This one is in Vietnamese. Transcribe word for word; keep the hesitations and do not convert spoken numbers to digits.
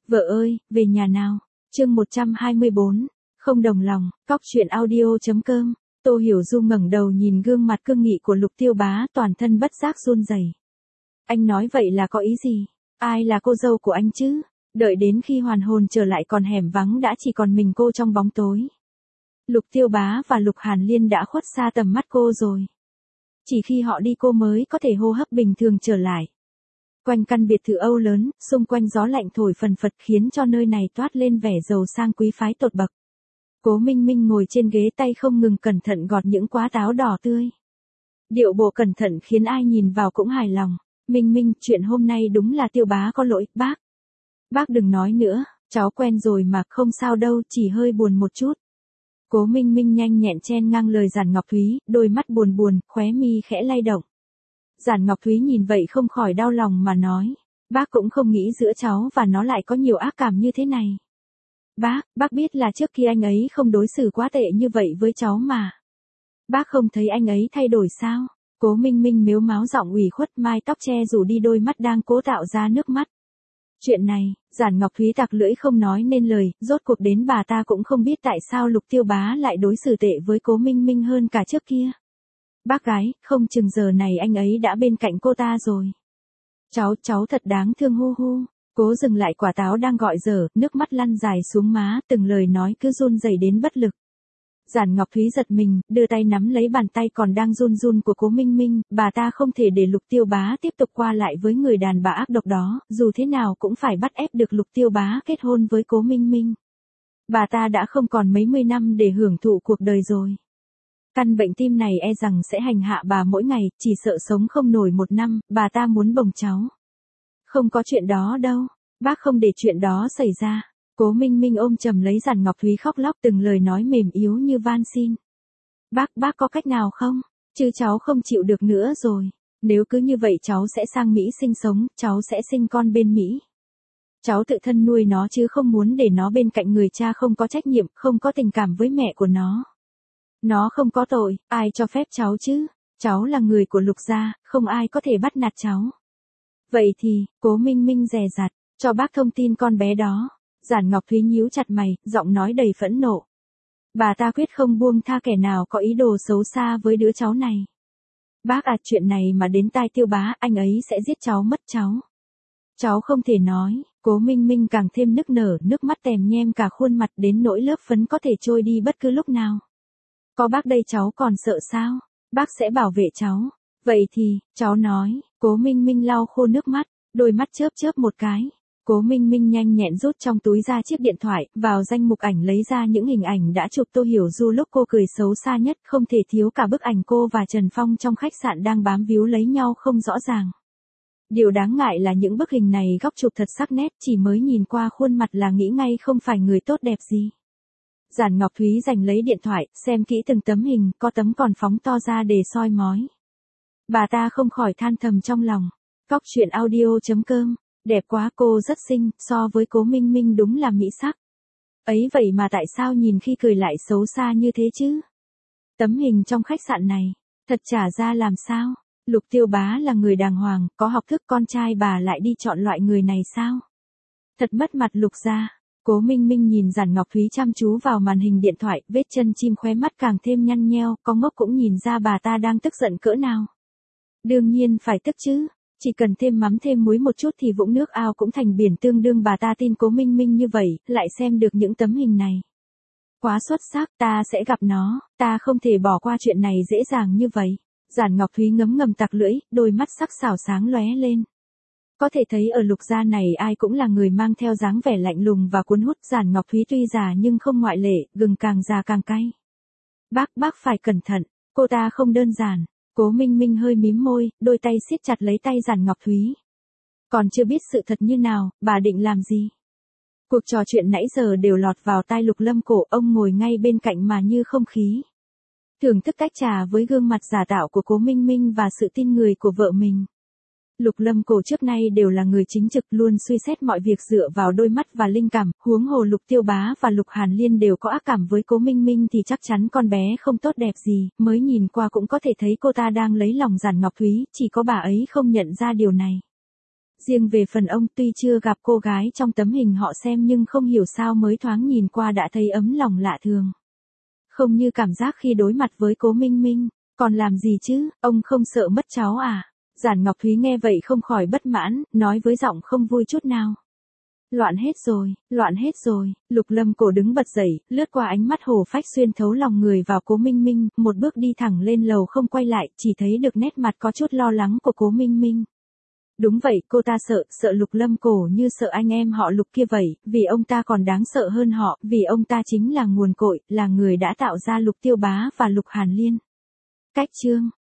Vợ ơi, về nhà nào. Chương một trăm hai mươi bốn. Không đồng lòng. Cóc truyện audio.com. Tô Hiểu Du ngẩng đầu nhìn gương mặt cương nghị của Lục Tiêu Bá, toàn thân bất giác run rẩy. Anh nói vậy là có ý gì? Ai là cô dâu của anh chứ? Đợi đến khi hoàn hồn trở lại còn hẻm vắng đã chỉ còn mình cô trong bóng tối. Lục Tiêu Bá và Lục Hàn Liên đã khuất xa tầm mắt cô rồi. Chỉ khi họ đi cô mới có thể hô hấp bình thường trở lại. Quanh căn biệt thự Âu lớn, xung quanh gió lạnh thổi phần phật khiến cho nơi này toát lên vẻ giàu sang quý phái tột bậc. Cố Minh Minh ngồi trên ghế, tay không ngừng cẩn thận gọt những quả táo đỏ tươi. Điệu bộ cẩn thận khiến ai nhìn vào cũng hài lòng. Minh Minh, chuyện hôm nay đúng là Tiêu Bá có lỗi, bác. Bác đừng nói nữa, cháu quen rồi mà, không sao đâu, chỉ hơi buồn một chút. Cố Minh Minh nhanh nhẹn chen ngang lời Giản Ngọc Thúy, đôi mắt buồn buồn, khóe mi khẽ lay động. Giản Ngọc Thúy nhìn vậy không khỏi đau lòng mà nói, bác cũng không nghĩ giữa cháu và nó lại có nhiều ác cảm như thế này. Bác, bác biết là trước kia anh ấy không đối xử quá tệ như vậy với cháu mà. Bác không thấy anh ấy thay đổi sao? Cố Minh Minh mếu máo giọng ủy khuất, mai tóc che rủ đi đôi mắt đang cố tạo ra nước mắt. Chuyện này, Giản Ngọc Thúy tặc lưỡi không nói nên lời, rốt cuộc đến bà ta cũng không biết tại sao Lục Tiêu Bá lại đối xử tệ với Cố Minh Minh hơn cả trước kia. Bác gái, không chừng giờ này anh ấy đã bên cạnh cô ta rồi. Cháu, cháu thật đáng thương hu hu. Cố dừng lại quả táo đang gọi dở, nước mắt lăn dài xuống má, từng lời nói cứ run rẩy đến bất lực. Giản Ngọc Thúy giật mình, đưa tay nắm lấy bàn tay còn đang run run của Cố Minh Minh, bà ta không thể để Lục Tiêu Bá tiếp tục qua lại với người đàn bà ác độc đó, dù thế nào cũng phải bắt ép được Lục Tiêu Bá kết hôn với Cố Minh Minh. Bà ta đã không còn mấy mươi năm để hưởng thụ cuộc đời rồi. Căn bệnh tim này e rằng sẽ hành hạ bà mỗi ngày, chỉ sợ sống không nổi một năm, bà ta muốn bồng cháu. Không có chuyện đó đâu, bác không để chuyện đó xảy ra. Cố Minh Minh ôm chầm lấy Giản Ngọc Thúy khóc lóc, từng lời nói mềm yếu như van xin. Bác, bác có cách nào không? Chứ cháu không chịu được nữa rồi. Nếu cứ như vậy cháu sẽ sang Mỹ sinh sống, cháu sẽ sinh con bên Mỹ. Cháu tự thân nuôi nó chứ không muốn để nó bên cạnh người cha không có trách nhiệm, không có tình cảm với mẹ của nó. Nó không có tội, ai cho phép cháu chứ? Cháu là người của Lục gia, không ai có thể bắt nạt cháu. Vậy thì, Cố Minh Minh dè dặt, cho bác thông tin con bé đó. Giản Ngọc Thúy nhíu chặt mày, giọng nói đầy phẫn nộ. Bà ta quyết không buông tha kẻ nào có ý đồ xấu xa với đứa cháu này. Bác à, chuyện này mà đến tai Tiêu Bá, anh ấy sẽ giết cháu mất cháu. Cháu không thể nói. Cố Minh Minh càng thêm nức nở, nước mắt tèm nhem cả khuôn mặt đến nỗi lớp phấn có thể trôi đi bất cứ lúc nào. Có bác đây cháu còn sợ sao? Bác sẽ bảo vệ cháu. Vậy thì, cháu nói. Cố Minh Minh lau khô nước mắt, đôi mắt chớp chớp một cái. Cố Minh Minh nhanh nhẹn rút trong túi ra chiếc điện thoại, vào danh mục ảnh lấy ra những hình ảnh đã chụp Tô Hiểu Du lúc cô cười xấu xa nhất, không thể thiếu cả bức ảnh cô và Trần Phong trong khách sạn đang bám víu lấy nhau không rõ ràng. Điều đáng ngại là những bức hình này góc chụp thật sắc nét, chỉ mới nhìn qua khuôn mặt là nghĩ ngay không phải người tốt đẹp gì. Giản Ngọc Thúy giành lấy điện thoại, xem kỹ từng tấm hình, có tấm còn phóng to ra để soi mói. Bà ta không khỏi than thầm trong lòng. Cóc truyện audio.com. Đẹp quá, cô rất xinh, so với Cố Minh Minh đúng là mỹ sắc. Ấy vậy mà tại sao nhìn khi cười lại xấu xa như thế chứ? Tấm hình trong khách sạn này, thật chả ra làm sao? Lục Tiêu Bá là người đàng hoàng, có học thức, con trai bà lại đi chọn loại người này sao? Thật mất mặt Lục gia. Cố Minh Minh nhìn Giản Ngọc Thúy chăm chú vào màn hình điện thoại, vết chân chim khóe mắt càng thêm nhăn nheo, có ngốc cũng nhìn ra bà ta đang tức giận cỡ nào. Đương nhiên phải tức chứ. Chỉ cần thêm mắm thêm muối một chút thì vũng nước ao cũng thành biển, tương đương bà ta tin Cố Minh Minh như vậy, lại xem được những tấm hình này. Quá xuất sắc, ta sẽ gặp nó, ta không thể bỏ qua chuyện này dễ dàng như vậy. Giản Ngọc Thúy ngấm ngầm tặc lưỡi, đôi mắt sắc sảo sáng lóe lên. Có thể thấy ở Lục gia này ai cũng là người mang theo dáng vẻ lạnh lùng và cuốn hút. Giản Ngọc Thúy tuy già nhưng không ngoại lệ, gừng càng già càng cay. Bác, bác phải cẩn thận, cô ta không đơn giản. Cố Minh Minh hơi mím môi, đôi tay siết chặt lấy tay Giản Ngọc Thúy. Còn chưa biết sự thật như nào, bà định làm gì? Cuộc trò chuyện nãy giờ đều lọt vào tai Lục Lâm Cổ, ông ngồi ngay bên cạnh mà như không khí. Thưởng thức tách trà với gương mặt giả tạo của Cố Minh Minh và sự tin người của vợ mình. Lục Lâm Cổ trước nay đều là người chính trực, luôn suy xét mọi việc dựa vào đôi mắt và linh cảm, huống hồ Lục Tiêu Bá và Lục Hàn Liên đều có ác cảm với Cố Minh Minh thì chắc chắn con bé không tốt đẹp gì, mới nhìn qua cũng có thể thấy cô ta đang lấy lòng Giản Ngọc Thúy, chỉ có bà ấy không nhận ra điều này. Riêng về phần ông tuy chưa gặp cô gái trong tấm hình họ xem nhưng không hiểu sao mới thoáng nhìn qua đã thấy ấm lòng lạ thường. Không như cảm giác khi đối mặt với Cố Minh Minh, còn làm gì chứ, ông không sợ mất cháu à? Giản Ngọc Thúy nghe vậy không khỏi bất mãn, nói với giọng không vui chút nào. Loạn hết rồi, loạn hết rồi, Lục Lâm Cổ đứng bật dậy, lướt qua ánh mắt hổ phách xuyên thấu lòng người vào Cố Minh Minh, một bước đi thẳng lên lầu không quay lại, chỉ thấy được nét mặt có chút lo lắng của Cố Minh Minh. Đúng vậy, cô ta sợ, sợ Lục Lâm Cổ như sợ anh em họ Lục kia vậy, vì ông ta còn đáng sợ hơn họ, vì ông ta chính là nguồn cội, là người đã tạo ra Lục Tiêu Bá và Lục Hàn Liên. Cách chương